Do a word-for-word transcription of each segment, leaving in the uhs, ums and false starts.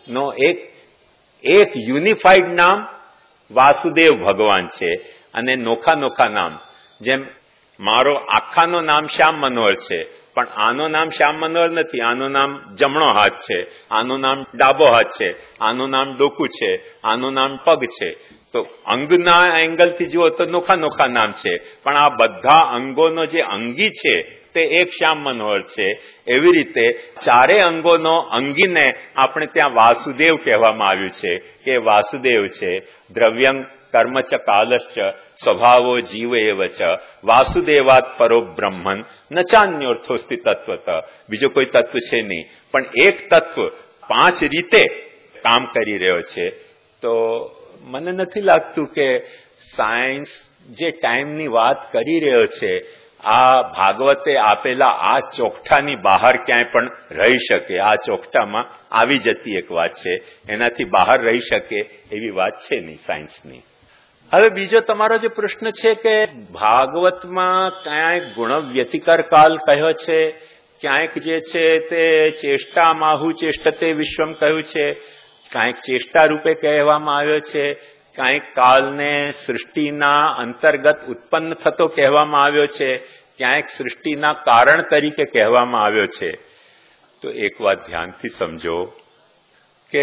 નો એક એક યુનિફાઈડ નામ વાસુદેવ ભગવાન છે. અને નોખા નોખા નામ, જેમ મારો આખાનો નામ શ્યામ મનોહર છે, પણ આનું નામ શ્યામ મનોહર નથી, આનું નામ જમણો હાથ છે, આનું નામ ડાબો હાથ છે, આનું નામ ડોકું છે, આનું નામ પગ છે. તો અંગના એંગલથી જુઓ તો નોખા નોખા નામ છે, પણ આ બધા અંગોનો જે અંગી છે તે એક શ્યામ મનોહર છે. એવી રીતે ચારે અંગોનો અંગીને આપણે ત્યાં વાસુદેવ કહેવામાં આવ્યું છે કે વાસુદેવ છે. દ્રવ્યં કર્મ ચ કાલશ્ચ સ્વભાવો જીવ એવ ચ વાસુદેવાત પરો બ્રહ્મન ન ચાન્યોર્થોસ્તિ તત્વત. બીજો કોઈ તત્વ છે નહીં, પણ એક તત્વ પાંચ રીતે કામ કરી રહ્યો છે. તો મને નથી લાગતું કે સાયન્સ જે ટાઈમની વાત કરી રહ્યો છે આ ભાગવતે આપેલા આ ચોકઠાની બહાર ક્યાંય પણ રહી શકે. આ ચોકઠામાં આવી જતી એક વાત છે, એનાથી બહાર રહી શકે એવી વાત છે નહીં સાયન્સની. હવે બીજો તમારો જે પ્રશ્ન છે કે ભાગવતમાં ક્યાંક ગુણ વ્યતિકર કાલ કહ્યો છે, ક્યાંક જે છે તે ચેષ્ટા માહુ ચેષ્ટતે વિશ્વમ કહ્યું છે, કાંઈક ચેષ્ટા રૂપે કહેવામાં આવ્યો છે, કાંઈક કાલને સૃષ્ટિના અંતર્ગત ઉત્પન્ન થતો કહેવામાં આવ્યો છે, ક્યાંક સૃષ્ટિના કારણ તરીકે કહેવામાં આવ્યો છે. તો એક વાત ધ્યાનથી સમજો કે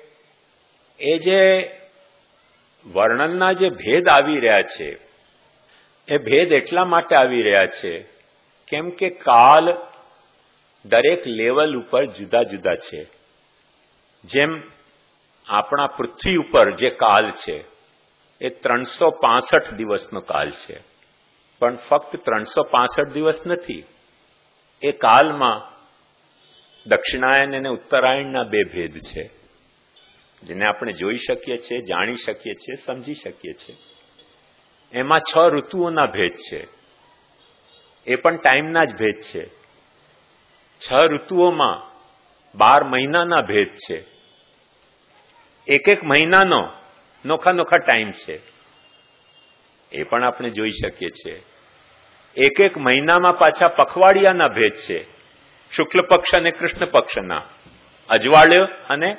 એ જે વર્ણનના જે ભેદ આવી રહ્યા છે એ ભેદ એટલા માટે આવી રહ્યા છે કેમ કે કાલ દરેક લેવલ ઉપર જુદા જુદા છે. જેમ આપણા પૃથ્વી ઉપર જે કાલ છે એ ત્રણસો પાસઠ દિવસનો કાલ છે, પણ ફક્ત ત્રણસો પાસઠ દિવસ નથી. એ કાલમાં દક્ષિણાયન અને ઉત્તરાયણના બે ભેદ છે જેને આપણે જોઈ શકીએ છીએ, જાણી શકીએ છીએ, સમજી શકીએ છીએ. એમાં છ ઋતુઓના ભેદ છે, એ પણ ટાઈમના જ ભેદ છે. છ ઋતુઓમાં બાર મહિનાના ભેદ છે. એક એક મહિનાનો નોખા નોખા ટાઈમ છે, એ પણ આપણે જોઈ શકીએ છીએ. એક એક મહિનામાં પાછા પખવાડિયાના ભેદ છે, શુક્લ પક્ષ અને કૃષ્ણ પક્ષના, અજવાળ્ય અને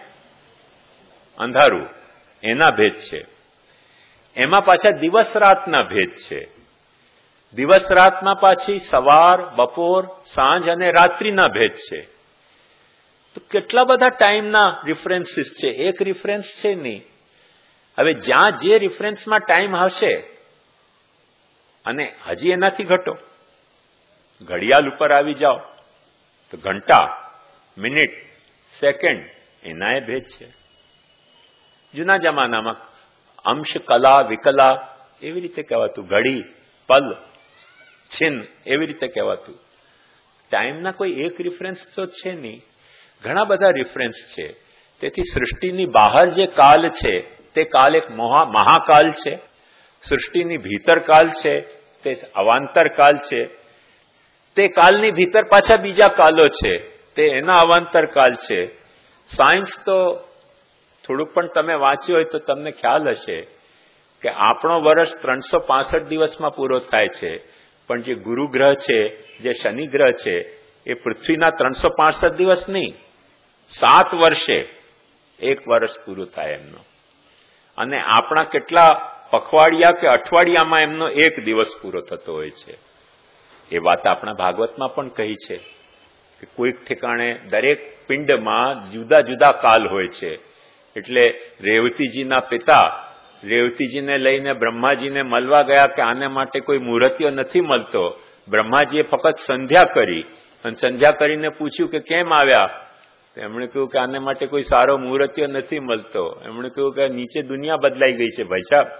અંધારું એના ભેદ છે. એમાં પાછા દિવસ રાતના ભેદ છે. દિવસ રાતમાં પાછી સવાર, બપોર, સાંજ અને રાત્રિના ભેદ છે. તો કેટલા બધા ટાઈમના રિફરન્સીસ છે, એક રિફરન્સ છે નહીં. હવે જ્યાં જે રિફરન્સમાં ટાઈમ હશે, અને હજી એનાથી ઘટો, ઘડિયાળ ઉપર આવી જાઓ તો ઘંટા, મિનિટ, સેકન્ડ એના એ ભેદ છે. જૂના જમાનામાં અંશ, કલા, વિકલા એવી રીતે કહેવાતું, ઘડી, પલ, છિન્ન એવી રીતે કહેવાતું. ટાઈમના કોઈ એક રિફરન્સ તો છે નહીં, ઘણા બધા રિફરન્સ છે. તેથી સૃષ્ટિની બહાર જે કાલ છે તે કાલ એક મહાકાલ છે, સૃષ્ટિની ભીતર કાલ છે તે અવાંતર કાલ છે, તે કાલની ભીતર પાછા બીજા કાલો છે તે એના અવાંતર કાલ છે. સાયન્સ તો થોડુંક પણ તમે વાંચ્યું હોય તો તમને ખ્યાલ હશે કે આપણો વર્ષ ત્રણસો પાસઠ દિવસમાં પૂરો થાય છે, પણ જે ગુરુ ગ્રહ છે, જે શનિ ગ્રહ છે, એ પૃથ્વીના ત્રણસો પાસઠ દિવસ નહીં, સાત વર્ષે એક વર્ષ પૂરું થાય એમનો. અને આપણા કેટલા પખવાડિયા કે અઠવાડિયામાં એમનો એક દિવસ પૂરો થતો હોય છે. એ વાત આપણા ભાગવતમાં પણ કહી છે કે કોઈક ઠેકાણે દરેક પિંડમાં જુદા જુદા કાલ હોય છે. એટલે રેવતીજીના પિતા રેવતીજીને લઈને બ્રહ્માજીને મળવા ગયા કે આને માટે કોઈ મુહૂર્તિયો નથી મળતો. બ્રહ્માજીએ ફક્ત સંધ્યા કરી અને સંધ્યા કરીને પૂછ્યું કે કેમ આવ્યા, તો એમણે કહ્યું કે આને માટે કોઈ સારો મુહૂર્તિયો નથી મળતો. એમણે કહ્યું કે નીચે દુનિયા બદલાઈ ગઈ છે ભાઈ સાહેબ,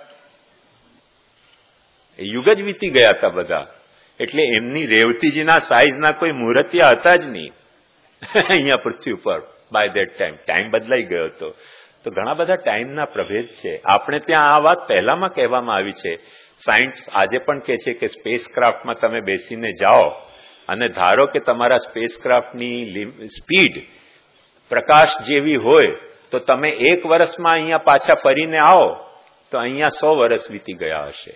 એ યુગ જ વીતી ગયા હતા બધા. એટલે એમની રેવતીજીના સાઈઝના કોઈ મુહૂર્તિયા હતા જ નહીં અહીંયા પૃથ્વી ઉપર બાય ધેટ ટાઈમ. ટાઈમ બદલાઈ ગયો હતો. તો ઘણા બધા ટાઈમના પ્રભેદ છે. આપણે ત્યાં આ વાત પહેલામાં કહેવામાં આવી છે. સાયન્સ આજે પણ કહે છે કે સ્પેસ ક્રાફ્ટમાં તમે બેસીને જાઓ અને ધારો કે તમારા સ્પેસ ક્રાફ્ટની સ્પીડ પ્રકાશ જેવી હોય તો તમે એક વર્ષમાં અહીંયા પાછા ફરીને આવો તો અહીંયા સો વર્ષ વીતી ગયા હશે.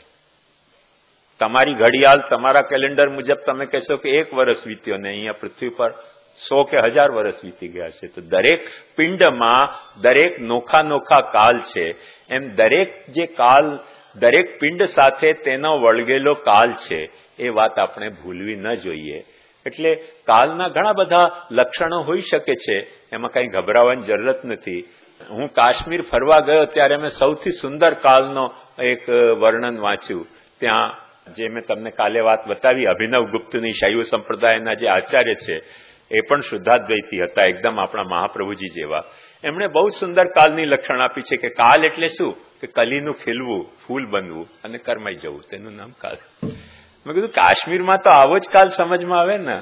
તમારી ઘડિયાળ તમારા કેલેન્ડર મુજબ તમે કહેશો કે એક વર્ષ વીત્યો ને અહીંયા પૃથ્વી પર સો કે હજાર વર્ષ વીતી ગયા છે. તો દરેક પિંડમાં દરેક નોખા નોખા કાલ છે. એમ દરેક જે કાલ, દરેક પિંડ સાથે તેનો વળગેલો કાલ છે, એ વાત આપણે ભૂલવી ન જોઈએ. એટલે કાલના ઘણા બધા લક્ષણો હોઈ શકે છે, એમાં કંઈ ગભરાવાની જરૂરત નથી. હું કાશ્મીર ફરવા ગયો ત્યારે મેં સૌથી સુંદર કાલનો એક વર્ણન વાંચ્યું. ત્યાં જે મેં તમને કાલે વાત બતાવી, અભિનવ ગુપ્તની શૈવ સંપ્રદાયના જે આચાર્ય છે, એ પણ શુદ્ધાદ્વૈતી હતા, એકદમ આપણા મહાપ્રભુજી જેવા. એમણે બહુ સુંદર કાલની લક્ષણ આપી છે કે કાલ એટલે શું, કે કલીનું ખીલવું, ફૂલ બનવું અને કરમાઈ જવું, તેનું નામ કાલ. મેં કીધું કાશ્મીરમાં તો આવો જ કાલ સમજમાં આવે ને,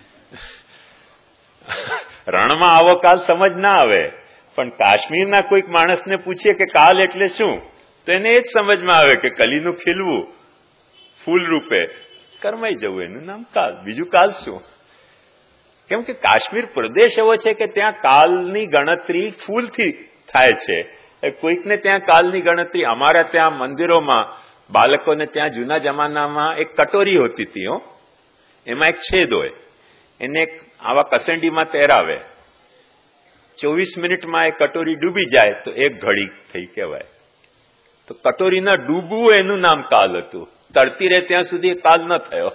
રણમાં આવો કાલ સમજ ના આવે. પણ કાશ્મીરના કોઈક માણસને પૂછીએ કે કાલ એટલે શું, તો એને એ જ સમજમાં આવે કે કલીનું ખીલવું, ફૂલ રૂપે કરમાઈ જવું, એનું નામ કાલ. બીજું કાલ શું? કેમ કે કાશ્મીર પ્રદેશ એવો છે કે ત્યાં કાલની ગણતરી ફૂલથી થાય છે. કોઈકને ત્યાં કાલની ગણતરી, અમારા ત્યાં મંદિરોમાં બાળકોને ત્યાં જૂના જમાનામાં એક કટોરી હોતી હતી, હો, એમાં એક છેદ હોય, એને એક આવા કસંડીમાં તેરાવે, ચોવીસ મિનિટમાં એ કટોરી ડૂબી જાય તો એક ઘડી થઈ કહેવાય. તો કટોરીના ડૂબવું એનું નામ કાલ હતું. તરતી રહે ત્યાં સુધી કાલ ન થયો.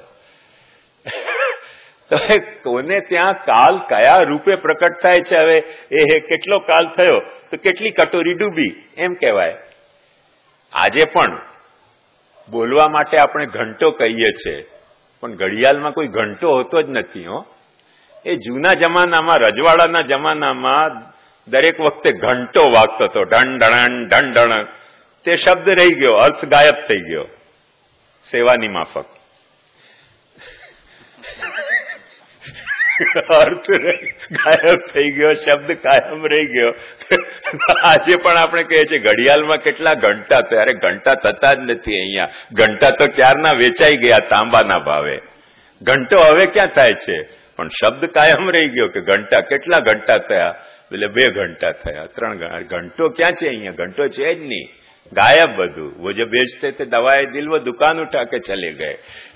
તો કોને ત્યાં કાલ કયા રૂપે પ્રકટ થાય છે, હવે એ કેટલો કાલ થયો તો કેટલી કટોરી ડૂબી, એમ કહેવાય. આજે પણ બોલવા માટે આપણે ઘંટો કહીએ છીએ, પણ ઘડિયાળમાં કોઈ ઘંટો હોતો જ નથી. હો, એ જૂના જમાનામાં, રજવાડાના જમાનામાં દરેક વખતે ઘંટો વાગતો હતો, ઢણ ઢણ ઢણ ઢણ. તે શબ્દ રહી ગયો, અર્થ ગાયબ થઈ ગયો સેવાની માફક. અર્થ ગાયબ થઈ ગયો, શબ્દ કાયમ રહી ગયો. આજે પણ આપણે કહીએ છીએ ઘડિયાળમાં કેટલા ઘંટા, ત્યારે ઘંટા થતા જ નથી અહીંયા. ઘંટા તો ક્યારના વેચાઈ ગયા તાંબાના ભાવે. ઘંટો હવે ક્યાં થાય છે? પણ શબ્દ કાયમ રહી ગયો કે ઘંટા. કેટલા ઘંટા થયા? એટલે બે ઘંટા થયા, ત્રણ. ઘંટો ક્યાં છે અહીંયા? ઘંટો છે જ નહીં, ગાયબ બધું. વો જો બેચતે તે દવાએ દિલ, વો દુકાન ઉઠા કે ચલે ગયે.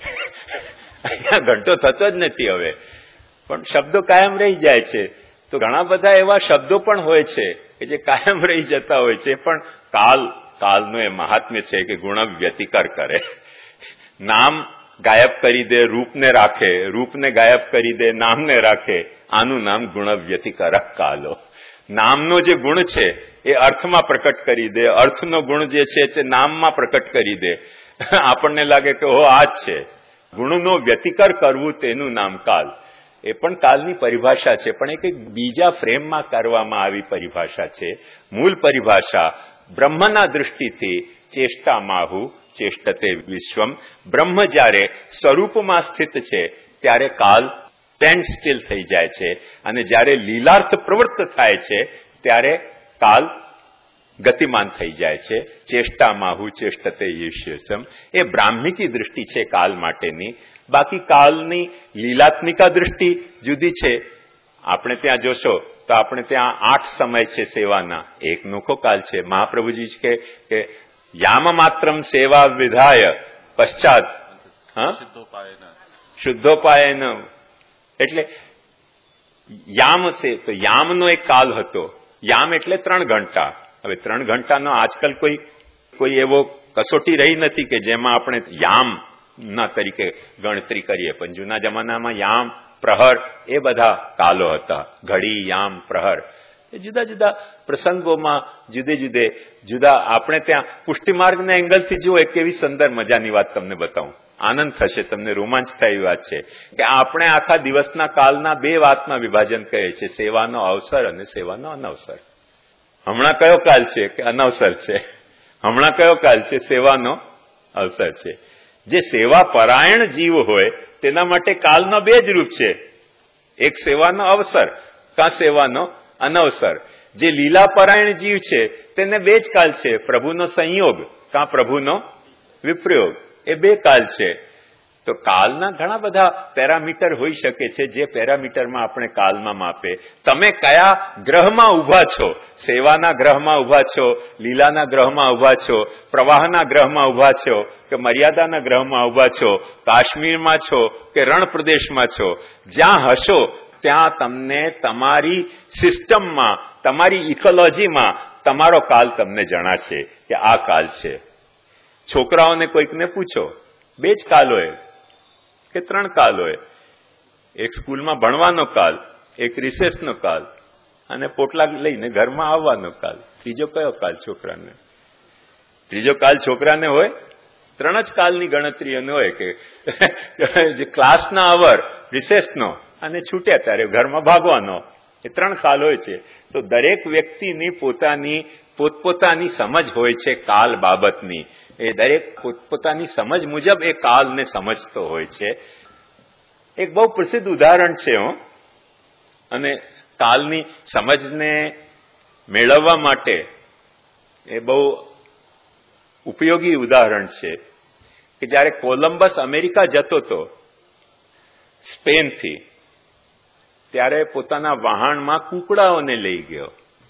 અહીંયા ઘંટો થતો જ નથી હવે, પણ શબ્દો કાયમ રહી જાય છે. તો ઘણા બધા એવા શબ્દો પણ હોય છે કે જે કાયમ રહી જતા હોય છે. પણ કાલ, કાલનું એ મહાત્મ્ય છે કે ગુણ વ્યતિકર કરે. નામ ગાયબ કરી દે, રૂપને રાખે, રૂપને ગાયબ કરી દે, નામને રાખે. આનું નામ ગુણ વ્યતિકારક કાલો. નામનો જે ગુણ છે એ અર્થમાં પ્રકટ કરી દે, અર્થનો ગુણ જે છે તે નામમાં પ્રકટ કરી દે. આપણને લાગે કે હો આ જ છે. ગુણનો વ્યતિકર કરવું, તેનું નામ કાલ. એ પણ કાલની પરિભાષા છે, પણ એ કંઈક બીજા ફ્રેમમાં કરવામાં આવી પરિભાષા છે. મૂળ પરિભાષા બ્રહ્મના દૃષ્ટિથી ચેષ્ટામાહુ ચેષ્ટતે વિશ્વમ. બ્રહ્મ જ્યારે સ્વરૂપમાં સ્થિત છે ત્યારે કાલ સ્ટેન્ડ સ્ટીલ થઈ જાય છે, અને જ્યારે લીલાર્થ પ્રવૃત્ત થાય છે ત્યારે કાલ ગતિમાન થઈ જાય છે. ચેષ્ટામાહુ ચેષ્ટતે વિશ્વમ એ બ્રાહ્મિકી દૃષ્ટિ છે કાલ માટેની. બાકી કાલની લીલાત્મિકા દૃષ્ટિ જુદી છે. આપણે ત્યાં જોશો તો આપણે ત્યાં આઠ સમય છે સેવાના. એક નોખો કાલ છે. મહાપ્રભુજી કે યામ માત્રમ સેવા વિધાય પશ્ચાત હા શુદ્ધોપાયન. એટલે યામ છે તો યામનો એક કાલ હતો. યામ એટલે ત્રણ ઘંટા. હવે ત્રણ ઘંટાનો આજકાલ કોઈ કોઈ એવો કસોટી રહી નથી કે જેમાં આપણે યામ ના તરીકે ગણતરી કરીએ. પણ જૂના જમાનામાં યામ, પ્રહર એ બધા કાલો હતા. ઘડી, યામ, પ્રહર એ જુદા જુદા પ્રસંગોમાં જુદે જુદે જુદા. આપણે ત્યાં પુષ્ટિમાર્ગના એંગલથી જુઓ, એક એવી સુંદર મજાની વાત તમને બતાવું, આનંદ થશે તમને, રોમાંચ થાય એવી વાત છે કે આપણે આખા દિવસના કાલના બે વાતમાં વિભાજન કરીએ છીએ, સેવાનો અવસર અને સેવાનો અનવસર. હમણાં કયો કાલ છે? કે અનવસર છે. હમણાં કયો કાલ છે? સેવાનો અવસર છે. જે સેવા પરાયણ જીવ હોય તેના માટે કાલનો બે જ રૂપ છે, એક સેવાનો અવસર, કાં સેવાનો અનવસર. જે લીલા પરાયણ જીવ છે તેને બે જ કાલ છે, પ્રભુનો સંયોગ કાં પ્રભુનો વિપ્રયોગ. એ બે કાલ છે. તો કાલના ઘણા બધા પેરામીટર હોઈ શકે છે, જે પેરામીટરમાં આપણે કાલમાં માપે. તમે કયા ગ્રહમાં ઉભા છો? સેવાના ગ્રહમાં ઉભા છો, લીલાના ગ્રહમાં ઉભા છો, પ્રવાહના ગ્રહમાં ઉભા છો, કે મર્યાદાના ગ્રહમાં ઉભા છો, કાશ્મીરમાં છો કે રણ પ્રદેશમાં છો? જ્યાં હશો ત્યાં તમને તમારી સિસ્ટમમાં, તમારી ઇકોલોજીમાં તમારો કાલ તમને જણાશે કે આ કાલ છે. છોકરાઓને કોઈકને પૂછો, બે જ કાલ હોય કે ત્રણ કાલ હોય? એક સ્કૂલમાં ભણવાનો કાલ, એક રિસેસનો કાલ, અને પોટલા લઈને ઘરમાં આવવાનો કાલ. ત્રીજો કયો કાલ છોકરાને? ત્રીજો કાલ છોકરાને હોય? ત્રણ જ કાલની ગણતરીઓને હોય કે જે ક્લાસના અવર, રિસેસનો અને છૂટ્યા ત્યારે ઘરમાં ભાગવાનો, એ ત્રણ કાલ હોય છે. તો દરેક વ્યક્તિની પોતાની પોતપોતાની સમજ હોય છે કાલ બાબતની. એ દરેક પોતપોતાની સમજ મુજબ એ કાલને સમજતો હોય છે. એક બહુ પ્રસિદ્ધ ઉદાહરણ છે હો, અને કાલની સમજને મેળવવા માટે એ બહુ ઉપયોગી ઉદાહરણ છે કે જયારે કોલંબસ અમેરિકા જતો હતો સ્પેનથી, ત્યારે પોતાના વહાણમાં કૂકડાઓને લઈ ગયો.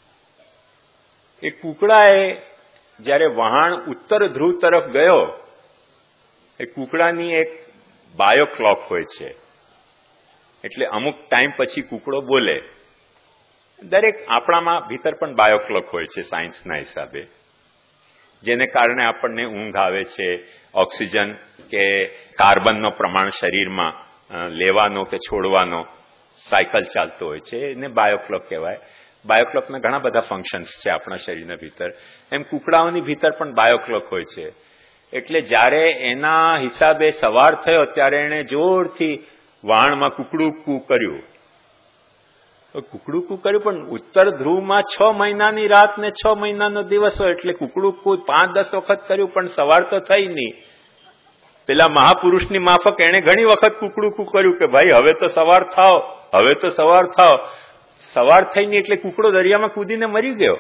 એ કૂકડાએ જયારે વહાણ ઉત્તર ધ્રુવ તરફ ગયો, એ કૂકડાની એક બાયોક્લોક હોય છે, એટલે અમુક ટાઈમ પછી કૂકડો બોલે. દરેક આપણામાં ભીતર પણ બાયોક્લોક હોય છે સાયન્સના હિસાબે, જેને કારણે આપણને ઊંઘ આવે છે, ઓક્સિજન કે કાર્બનનો પ્રમાણ શરીરમાં લેવાનો કે છોડવાનો સાયકલ ચાલતો હોય છે, એને બાયોક્લોક કહેવાય. બાયોક્લોકના ઘણા બધા ફંક્શન્સ છે આપણા શરીરના ભીતર. એમ કૂકડાઓની ભીતર પણ બાયોક્લોક હોય છે. એટલે જયારે એના હિસાબે સવાર થયો ત્યારે એણે જોરથી વહાણમાં કુકડું કુ કર્યું. કુકડું કુ કર્યું, પણ ઉત્તર ધ્રુવમાં છ મહિનાની રાત ને છ મહિનાનો દિવસ હોય, એટલે કુકડું કુ પાંચ દસ વખત કર્યું પણ સવાર તો થઈ નહીં. પેલા મહાપુરુષની માફક એણે ઘણી વખત કુકડું કુ કર્યું કે ભાઈ હવે તો સવાર થાવ, હવે તો સવાર થાવ. સવાર થઈ નહીં એટલે કુકડો દરિયામાં કૂદીને મરી ગયો.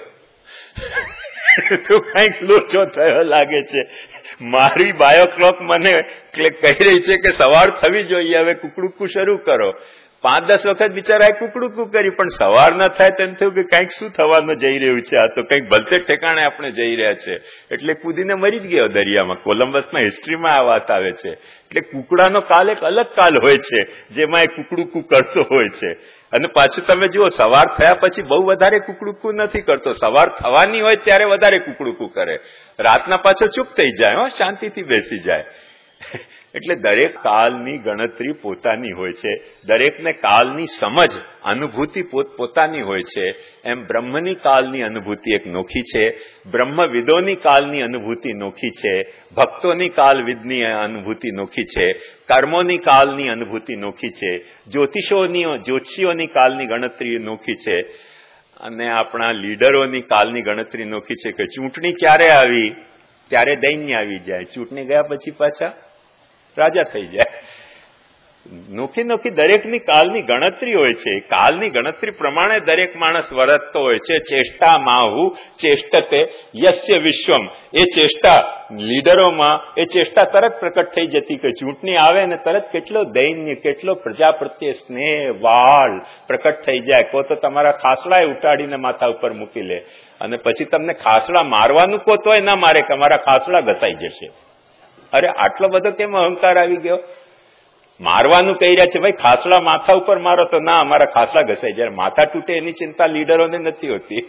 તો કંઈક લોચો થયો લાગે છે. મારી બાયોક્લોક મને કહી રહી છે કે સવાર થવી જોઈએ, હવે કુકડું કુ શરૂ કરો. પાંચ દસ વખત બિચારાએ કુકડું કુ કરી, પણ સવાર ન થાય તેમ થયું કે કંઈક શું થવાનું જઈ રહ્યું છે, આ તો કંઈક ભલતે ઠેકાણે આપણે જઈ રહ્યા છે. એટલે કૂદીને મરી જ ગયો દરિયામાં. કોલંબસમાં હિસ્ટ્રીમાં આ વાત આવે છે. એટલે કુકડાનો કાલ એક અલગ કાલ હોય છે, જેમાં એ કુકડું કુ કરતો હોય છે. અને પાછું તમે જુઓ, સવાર થયા પછી બહુ વધારે કુકડું કુ નથી કરતો. સવાર થવાની હોય ત્યારે વધારે કુકડું કુ કરે. રાતના પાછો ચૂપ થઈ જાય, હો, શાંતિથી બેસી જાય. એટલે દરેક કાલની ગણતરી પોતાની હોય છે. દરેકને કાલની સમજ, અનુભૂતિ પોતપોતાની હોય છે. એમ બ્રહ્મની કાલની અનુભૂતિ એક નોખી છે. બ્રહ્મવિદોની કાલની અનુભૂતિ નોખી છે. ભક્તોની કાલવિદની અનુભૂતિ નોખી છે. કર્મોની કાલની અનુભૂતિ નોખી છે. જ્યોતિષોની જ્યોતિષીઓની કાલની ગણતરી નોખી છે. અને આપણા લીડરોની કાલની ગણતરી નોખી છે કે ચૂંટણી ક્યારે આવી ત્યારે દૈન્ય આવી જાય, ચૂંટણી ગયા પછી પાછા રાજા થઈ જાય. નોખી નોખી દરેકની કાલની ગણતરી હોય છે. કાલની ગણતરી પ્રમાણે દરેક માણસ વર્તતો હોય છે. ચેષ્ટા માહુ ચેષ્ટતે યસ્ય વિશ્વમ. એ ચેષ્ટા લીડરોમાં એ ચેષ્ટા તરત પ્રકટ થઈ જતી કે ચૂંટણી આવે ને તરત કેટલો દૈન્ય, કેટલો પ્રજા પ્રત્યે સ્નેહ, વાળ પ્રકટ થઈ જાય. કો તો તમારા ખાસડાએ ઉટાડીને માથા ઉપર મૂકી લે, અને પછી તમને ખાસડા મારવાનું કો તોય ના મારે કે અમારા ખાસડા ઘસાઈ જશે. અરે આટલો બધો કેમ અહંકાર આવી ગયો? મારવાનું કહી રહ્યા છે, ભાઈ ખાસડા માથા ઉપર મારો તો ના, અમારા ખાસડા ઘસાઈ જાય. માથા તૂટે એની ચિંતા લીડરોને નથી હોતી.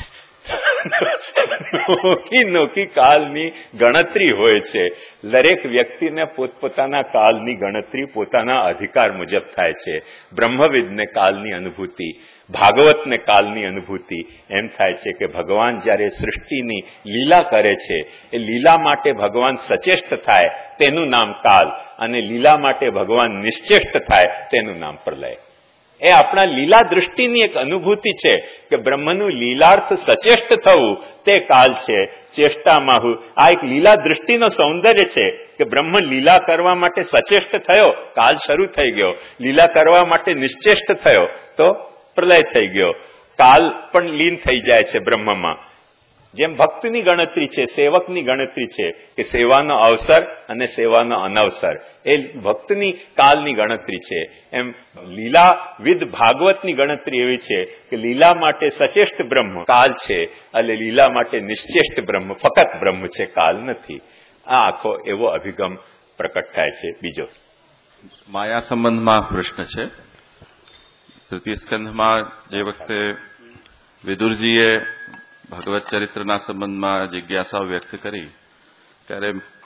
નોખી નોખી કાલની ગણતરી હોય છે. દરેક વ્યક્તિને પોતપોતાના કાલની ગણતરી પોતાના અધિકાર મુજબ થાય છે. બ્રહ્મવિદને કાલની અનુભૂતિ, ભાગવતને કાલની અનુભૂતિ એમ થાય છે કે ભગવાન જયારે સૃષ્ટિની લીલા કરે છે, એ લીલા માટે ભગવાન સચેષ્ટ થાય તેનું નામ કાલ, અને લીલા માટે ભગવાન નિશ્ચેષ્ટ થાય તેનું નામ પ્રલય. એ આપણા લીલા દૃષ્ટિની એક અનુભૂતિ છે કે બ્રહ્મનું લીલાર્થ સચેષ્ટ થવું તે કાલ છે. ચેષ્ટામાં આ એક લીલા દૃષ્ટિનો સૌંદર્ય છે કે બ્રહ્મ લીલા કરવા માટે સચેષ્ટ થયો, કાલ શરૂ થઈ ગયો. લીલા કરવા માટે નિશ્ચેષ્ટ થયો તો પ્રલય થઈ ગયો. કાલ પણ લીન થઈ જાય છે બ્રહ્મમાં. જેમ ભક્તની ગણતરી છે, સેવકની ગણતરી છે કે સેવાનો અવસર અને સેવાનો અનવસર, એ ભક્તની કાલની ગણતરી છે. એમ લીલાવિદ ભાગવતની ગણતરી એવી છે કે લીલા માટે સચેષ્ટ બ્રહ્મ કાલ છે, અને લીલા માટે નિશ્ચેષ્ટ બ્રહ્મ ફક્ત બ્રહ્મ છે, કાલ નથી. આ આખો એવો અભિગમ પ્રકટ થાય છે. બીજો માયા સંબંધમાં પ્રશ્ન છે. તૃતીય સ્કંધમાં જે વખતે વિદુરજીએ ભગવત ચરિત્રના સંબંધમાં જિજ્ઞાસાઓ વ્યક્ત કરી ત્યારે